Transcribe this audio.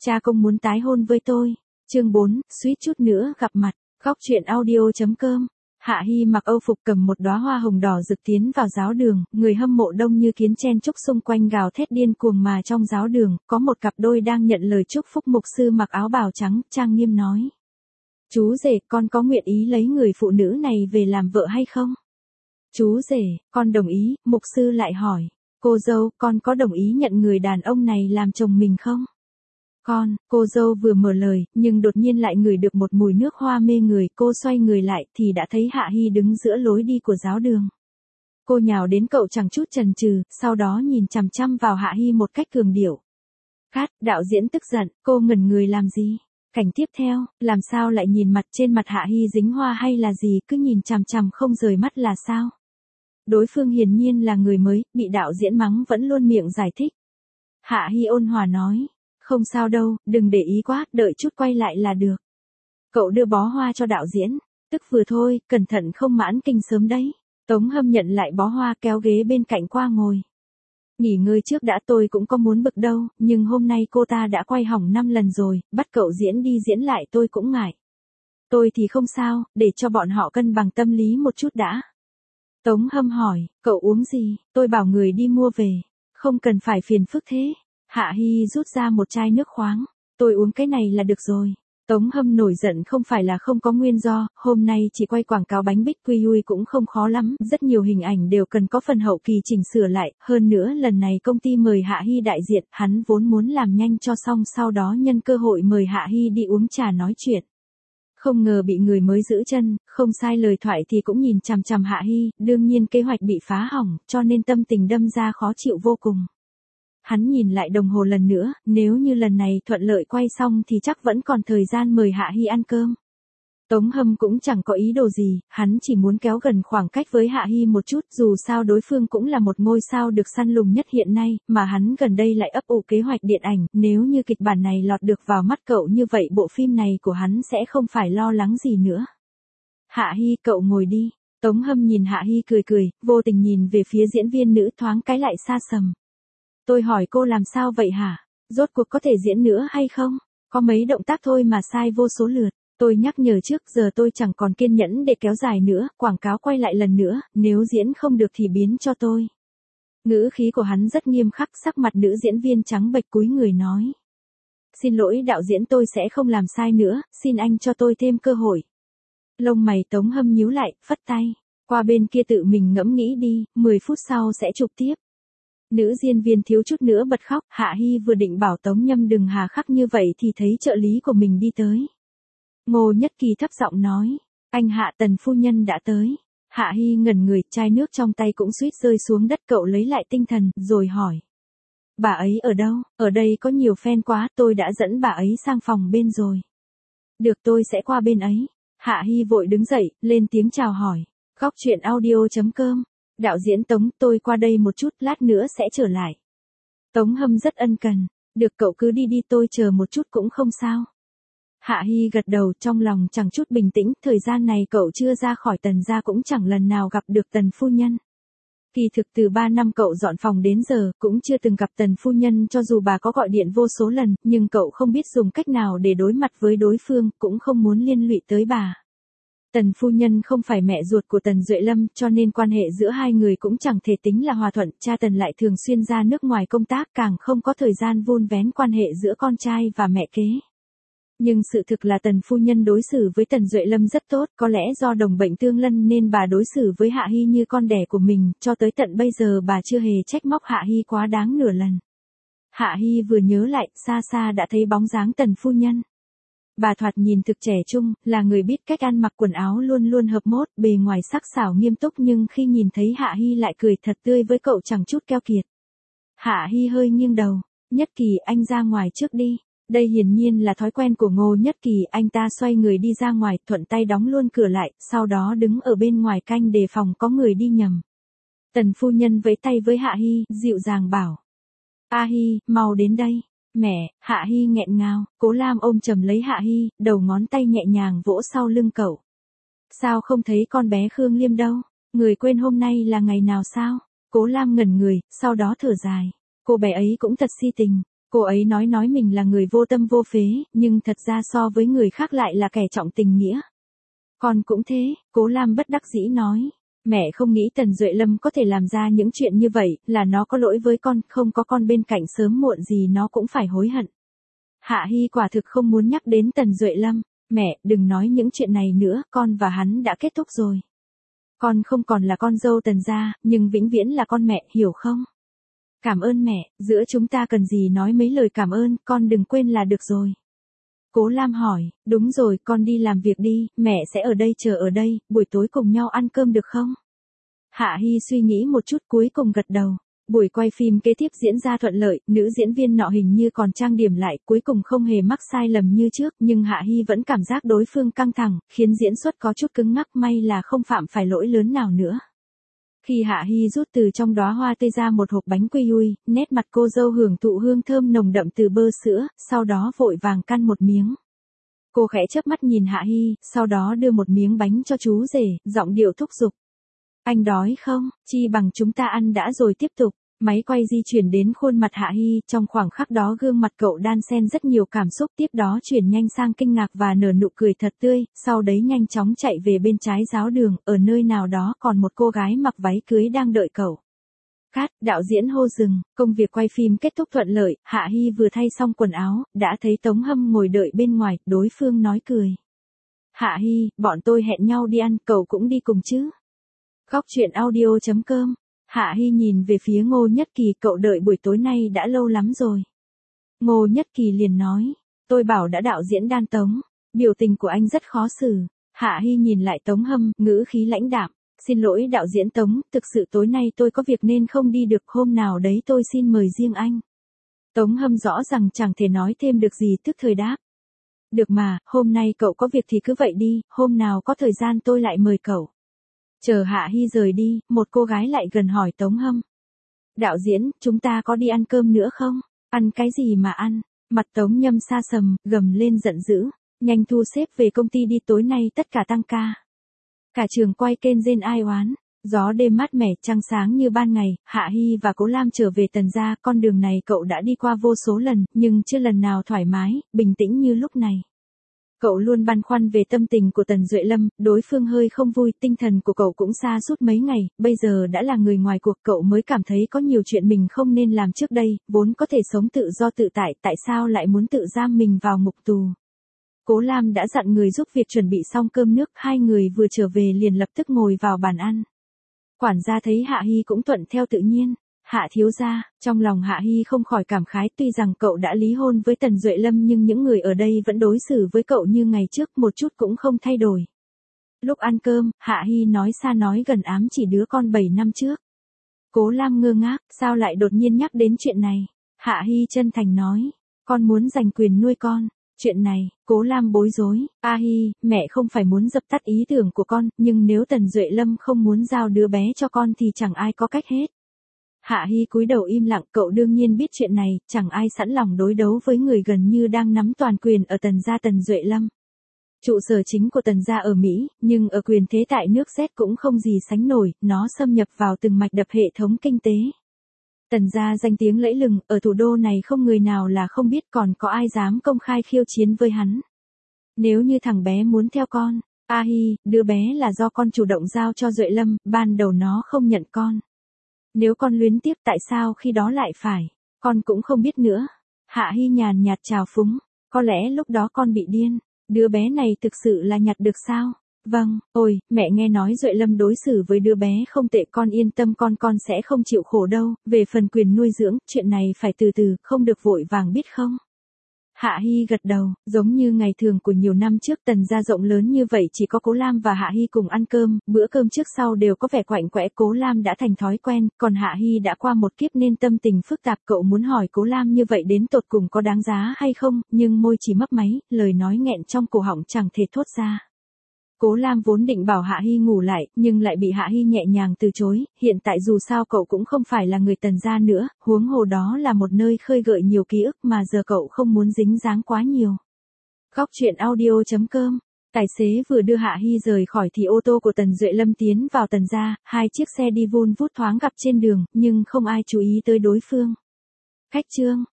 Cha công muốn tái hôn với tôi. Chương 4, suýt chút nữa gặp mặt. Góc truyện audio.com. Hạ Hi mặc âu phục cầm một đóa hoa hồng đỏ rực tiến vào giáo đường, người hâm mộ đông như kiến chen chúc xung quanh gào thét điên cuồng mà trong giáo đường, có một cặp đôi đang nhận lời chúc phúc mục sư mặc áo bào trắng, trang nghiêm nói. Chú rể, con có nguyện ý lấy người phụ nữ này về làm vợ hay không? Chú rể, con đồng ý, mục sư lại hỏi. Cô dâu, con có đồng ý nhận người đàn ông này làm chồng mình không? Cô dâu vừa mở lời, nhưng đột nhiên lại ngửi được một mùi nước hoa mê người, cô xoay người lại thì đã thấy Hạ Hi đứng giữa lối đi của giáo đường. Cô nhào đến cậu chẳng chút chần chừ, sau đó nhìn chằm chằm vào Hạ Hi một cách cường điệu. Cát, đạo diễn tức giận, cô ngẩn người làm gì? Cảnh tiếp theo, làm sao lại nhìn mặt trên mặt Hạ Hi dính hoa hay là gì, cứ nhìn chằm chằm không rời mắt là sao? Đối phương hiển nhiên là người mới, bị đạo diễn mắng vẫn luôn miệng giải thích. Hạ Hi ôn hòa nói. Không sao đâu, đừng để ý quá, đợi chút quay lại là được. Cậu đưa bó hoa cho đạo diễn. Tức vừa thôi, cẩn thận không mãn kinh sớm đấy. Tống Hâm nhận lại bó hoa kéo ghế bên cạnh qua ngồi. Nghỉ ngơi trước đã, tôi cũng có muốn bực đâu, nhưng hôm nay cô ta đã quay hỏng 5 lần rồi, bắt cậu diễn đi diễn lại tôi cũng ngại. Tôi thì không sao, để cho bọn họ cân bằng tâm lý một chút đã. Tống Hâm hỏi, cậu uống gì? Tôi bảo người đi mua về. Không cần phải phiền phức thế. Hạ Hi rút ra một chai nước khoáng. Tôi uống cái này là được rồi. Tống Hâm nổi giận không phải là không có nguyên do, hôm nay chỉ quay quảng cáo bánh bích quy ui cũng không khó lắm, rất nhiều hình ảnh đều cần có phần hậu kỳ chỉnh sửa lại, hơn nữa lần này công ty mời Hạ Hi đại diện, hắn vốn muốn làm nhanh cho xong sau đó nhân cơ hội mời Hạ Hi đi uống trà nói chuyện. Không ngờ bị người mới giữ chân, không sai lời thoại thì cũng nhìn chằm chằm Hạ Hi, đương nhiên kế hoạch bị phá hỏng, cho nên tâm tình đâm ra khó chịu vô cùng. Hắn nhìn lại đồng hồ lần nữa, nếu như lần này thuận lợi quay xong thì chắc vẫn còn thời gian mời Hạ Hi ăn cơm. Tống Hâm cũng chẳng có ý đồ gì, hắn chỉ muốn kéo gần khoảng cách với Hạ Hi một chút, dù sao đối phương cũng là một ngôi sao được săn lùng nhất hiện nay, mà hắn gần đây lại ấp ủ kế hoạch điện ảnh, nếu như kịch bản này lọt được vào mắt cậu như vậy bộ phim này của hắn sẽ không phải lo lắng gì nữa. Hạ Hi, cậu ngồi đi. Tống Hâm nhìn Hạ Hi cười cười, vô tình nhìn về phía diễn viên nữ thoáng cái lại xa sầm. Tôi hỏi cô làm sao vậy hả? Rốt cuộc có thể diễn nữa hay không? Có mấy động tác thôi mà sai vô số lượt. Tôi nhắc nhở trước, giờ tôi chẳng còn kiên nhẫn để kéo dài nữa, quảng cáo quay lại lần nữa, nếu diễn không được thì biến cho tôi. Ngữ khí của hắn rất nghiêm khắc, sắc mặt nữ diễn viên trắng bệch cúi người nói. Xin lỗi đạo diễn, tôi sẽ không làm sai nữa, xin anh cho tôi thêm cơ hội. Lông mày Tống Hâm nhíu lại, phất tay. Qua bên kia tự mình ngẫm nghĩ đi, 10 phút sau sẽ chụp tiếp. Nữ diễn viên thiếu chút nữa bật khóc, Hạ Hi vừa định bảo Tống Nhâm đừng hà khắc như vậy thì thấy trợ lý của mình đi tới. Ngô Nhất Kỳ thấp giọng nói, anh Hạ, Tần phu nhân đã tới. Hạ Hi ngẩn người, chai nước trong tay cũng suýt rơi xuống đất, cậu lấy lại tinh thần, rồi hỏi. Bà ấy ở đâu? Ở đây có nhiều fan quá, tôi đã dẫn bà ấy sang phòng bên rồi. Được, tôi sẽ qua bên ấy. Hạ Hi vội đứng dậy, lên tiếng chào hỏi. Góc truyện audio.com. Đạo diễn Tống, tôi qua đây một chút, lát nữa sẽ trở lại. Tống Hâm rất ân cần. Được, cậu cứ đi đi, tôi chờ một chút cũng không sao. Hạ Hi gật đầu, trong lòng chẳng chút bình tĩnh, thời gian này cậu chưa ra khỏi Tần gia cũng chẳng lần nào gặp được Tần phu nhân. Kỳ thực từ 3 năm cậu dọn phòng đến giờ, cũng chưa từng gặp Tần phu nhân, cho dù bà có gọi điện vô số lần, nhưng cậu không biết dùng cách nào để đối mặt với đối phương, cũng không muốn liên lụy tới bà. Tần phu nhân không phải mẹ ruột của Tần Duệ Lâm, cho nên quan hệ giữa hai người cũng chẳng thể tính là hòa thuận, cha Tần lại thường xuyên ra nước ngoài công tác, càng không có thời gian vun vén quan hệ giữa con trai và mẹ kế. Nhưng sự thực là Tần phu nhân đối xử với Tần Duệ Lâm rất tốt, có lẽ do đồng bệnh tương lân nên bà đối xử với Hạ Hi như con đẻ của mình, cho tới tận bây giờ bà chưa hề trách móc Hạ Hi quá đáng nửa lần. Hạ Hi vừa nhớ lại, xa xa đã thấy bóng dáng Tần phu nhân. Bà thoạt nhìn thực trẻ trung, là người biết cách ăn mặc, quần áo luôn luôn hợp mốt, bề ngoài sắc sảo nghiêm túc, nhưng khi nhìn thấy Hạ Hi lại cười thật tươi với cậu chẳng chút keo kiệt. Hạ Hi hơi nghiêng đầu. Nhất Kỳ, anh ra ngoài trước đi. Đây hiển nhiên là thói quen của Ngô Nhất Kỳ, anh ta xoay người đi ra ngoài, thuận tay đóng luôn cửa lại, sau đó đứng ở bên ngoài canh đề phòng có người đi nhầm. Tần phu nhân vẫy tay với Hạ Hi, dịu dàng bảo. A Hi, mau đến đây. Mẹ, Hạ Hi nghẹn ngào, Cố Lam ôm chầm lấy Hạ Hi, đầu ngón tay nhẹ nhàng vỗ sau lưng cậu. Sao không thấy con bé Khương Liêm đâu? Người quên hôm nay là ngày nào sao? Cố Lam ngẩn người, sau đó thở dài. Cô bé ấy cũng thật si tình. Cô ấy nói mình là người vô tâm vô phế, nhưng thật ra so với người khác lại là kẻ trọng tình nghĩa. Con cũng thế, Cố Lam bất đắc dĩ nói. Mẹ không nghĩ Tần Duệ Lâm có thể làm ra những chuyện như vậy, là nó có lỗi với con, không có con bên cạnh sớm muộn gì nó cũng phải hối hận. Hạ Hy quả thực không muốn nhắc đến Tần Duệ Lâm. Mẹ, đừng nói những chuyện này nữa, con và hắn đã kết thúc rồi. Con không còn là con dâu Tần gia, nhưng vĩnh viễn là con mẹ, hiểu không? Cảm ơn mẹ, giữa chúng ta cần gì nói mấy lời cảm ơn, con đừng quên là được rồi. Cố Lam hỏi, đúng rồi, con đi làm việc đi, mẹ sẽ ở đây chờ ở đây, buổi tối cùng nhau ăn cơm được không? Hạ Hy suy nghĩ một chút cuối cùng gật đầu. Buổi quay phim kế tiếp diễn ra thuận lợi, nữ diễn viên nọ hình như còn trang điểm lại, cuối cùng không hề mắc sai lầm như trước, nhưng Hạ Hy vẫn cảm giác đối phương căng thẳng, khiến diễn xuất có chút cứng ngắc, may là không phạm phải lỗi lớn nào nữa. Khi Hạ Hy rút từ trong đóa hoa tươi ra một hộp bánh quy ui, nét mặt cô dâu hưởng thụ hương thơm nồng đậm từ bơ sữa, sau đó vội vàng căn một miếng. Cô khẽ chớp mắt nhìn Hạ Hy, sau đó đưa một miếng bánh cho chú rể, giọng điệu thúc giục. Anh đói không? Chi bằng chúng ta ăn đã rồi tiếp tục. Máy quay di chuyển đến khuôn mặt Hạ Hy, trong khoảng khắc đó gương mặt cậu đan xen rất nhiều cảm xúc, tiếp đó chuyển nhanh sang kinh ngạc và nở nụ cười thật tươi, sau đấy nhanh chóng chạy về bên trái giáo đường, ở nơi nào đó còn một cô gái mặc váy cưới đang đợi cậu. Cát, đạo diễn hô dừng, công việc quay phim kết thúc thuận lợi, Hạ Hy vừa thay xong quần áo, đã thấy Tống Hâm ngồi đợi bên ngoài, đối phương nói cười. Hạ Hy, bọn tôi hẹn nhau đi ăn, cậu cũng đi cùng chứ? Góc truyện audio.com. Hạ Hy nhìn về phía Ngô Nhất Kỳ, cậu đợi buổi tối nay đã lâu lắm rồi. Ngô Nhất Kỳ liền nói, tôi bảo đã đạo diễn đan Tống, biểu tình của anh rất khó xử. Hạ Hy nhìn lại Tống Hâm, ngữ khí lãnh đạm, xin lỗi đạo diễn Tống, thực sự tối nay tôi có việc nên không đi được, hôm nào đấy tôi xin mời riêng anh. Tống Hâm rõ rằng chẳng thể nói thêm được gì, tức thời đáp. Được mà, hôm nay cậu có việc thì cứ vậy đi, hôm nào có thời gian tôi lại mời cậu. Chờ Hạ Hy rời đi, một cô gái lại gần hỏi Tống Hâm. Đạo diễn, chúng ta có đi ăn cơm nữa không? Ăn cái gì mà ăn? Mặt Tống Nhâm sa sầm, gầm lên giận dữ. Nhanh thu xếp về công ty đi, tối nay tất cả tăng ca. Cả trường quay kênh rên ai oán. Gió đêm mát mẻ, trăng sáng như ban ngày, Hạ Hy và Cố Lam trở về Tần gia, con đường này cậu đã đi qua vô số lần, nhưng chưa lần nào thoải mái, bình tĩnh như lúc này. Cậu luôn băn khoăn về tâm tình của Tần Duệ Lâm, đối phương hơi không vui, tinh thần của cậu cũng sa sút mấy ngày, bây giờ đã là người ngoài cuộc, cậu mới cảm thấy có nhiều chuyện mình không nên làm trước đây, vốn có thể sống tự do tự tại, tại sao lại muốn tự giam mình vào ngục tù. Cố Lam đã dặn người giúp việc chuẩn bị xong cơm nước, hai người vừa trở về liền lập tức ngồi vào bàn ăn. Quản gia thấy Hạ Hy cũng thuận theo tự nhiên. Hạ thiếu gia, trong lòng Hạ Hy không khỏi cảm khái, tuy rằng cậu đã lý hôn với Tần Duệ Lâm nhưng những người ở đây vẫn đối xử với cậu như ngày trước, một chút cũng không thay đổi. Lúc ăn cơm, Hạ Hy nói xa nói gần ám chỉ đứa con 7 năm trước. Cố Lam ngơ ngác, sao lại đột nhiên nhắc đến chuyện này? Hạ Hy chân thành nói, con muốn giành quyền nuôi con. Chuyện này, Cố Lam bối rối, A Hy, mẹ không phải muốn dập tắt ý tưởng của con, nhưng nếu Tần Duệ Lâm không muốn giao đứa bé cho con thì chẳng ai có cách hết. Hạ Hy cúi đầu im lặng, cậu đương nhiên biết chuyện này, chẳng ai sẵn lòng đối đấu với người gần như đang nắm toàn quyền ở Tần gia Tần Duệ Lâm. Trụ sở chính của Tần gia ở Mỹ, nhưng ở quyền thế tại nước Z cũng không gì sánh nổi, nó xâm nhập vào từng mạch đập hệ thống kinh tế. Tần gia danh tiếng lẫy lừng, ở thủ đô này không người nào là không biết, còn có ai dám công khai khiêu chiến với hắn. Nếu như thằng bé muốn theo con, A Hy, đứa bé là do con chủ động giao cho Duệ Lâm, ban đầu nó không nhận con. Nếu con luyến tiếc tại sao khi đó lại phải, con cũng không biết nữa. Hạ Hy nhàn nhạt trào phúng, có lẽ lúc đó con bị điên, đứa bé này thực sự là nhặt được sao? Vâng, ôi, mẹ nghe nói Duệ Lâm đối xử với đứa bé không tệ, con yên tâm, con sẽ không chịu khổ đâu, về phần quyền nuôi dưỡng, chuyện này phải từ từ, không được vội vàng biết không? Hạ Hy gật đầu, giống như ngày thường của nhiều năm trước, Tần gia rộng lớn như vậy chỉ có Cố Lam và Hạ Hy cùng ăn cơm, bữa cơm trước sau đều có vẻ quạnh quẽ, Cố Lam đã thành thói quen, còn Hạ Hy đã qua một kiếp nên tâm tình phức tạp, cậu muốn hỏi Cố Lam như vậy đến tột cùng có đáng giá hay không, nhưng môi chỉ mấp máy, lời nói nghẹn trong cổ họng chẳng thể thốt ra. Cố Lam vốn định bảo Hạ Hy ngủ lại, nhưng lại bị Hạ Hy nhẹ nhàng từ chối, hiện tại dù sao cậu cũng không phải là người Tần gia nữa, huống hồ đó là một nơi khơi gợi nhiều ký ức mà giờ cậu không muốn dính dáng quá nhiều. Góc truyện audio.com. Tài xế vừa đưa Hạ Hy rời khỏi thì ô tô của Tần Duệ Lâm tiến vào Tần gia, hai chiếc xe đi vun vút thoáng gặp trên đường, nhưng không ai chú ý tới đối phương. Khách trương,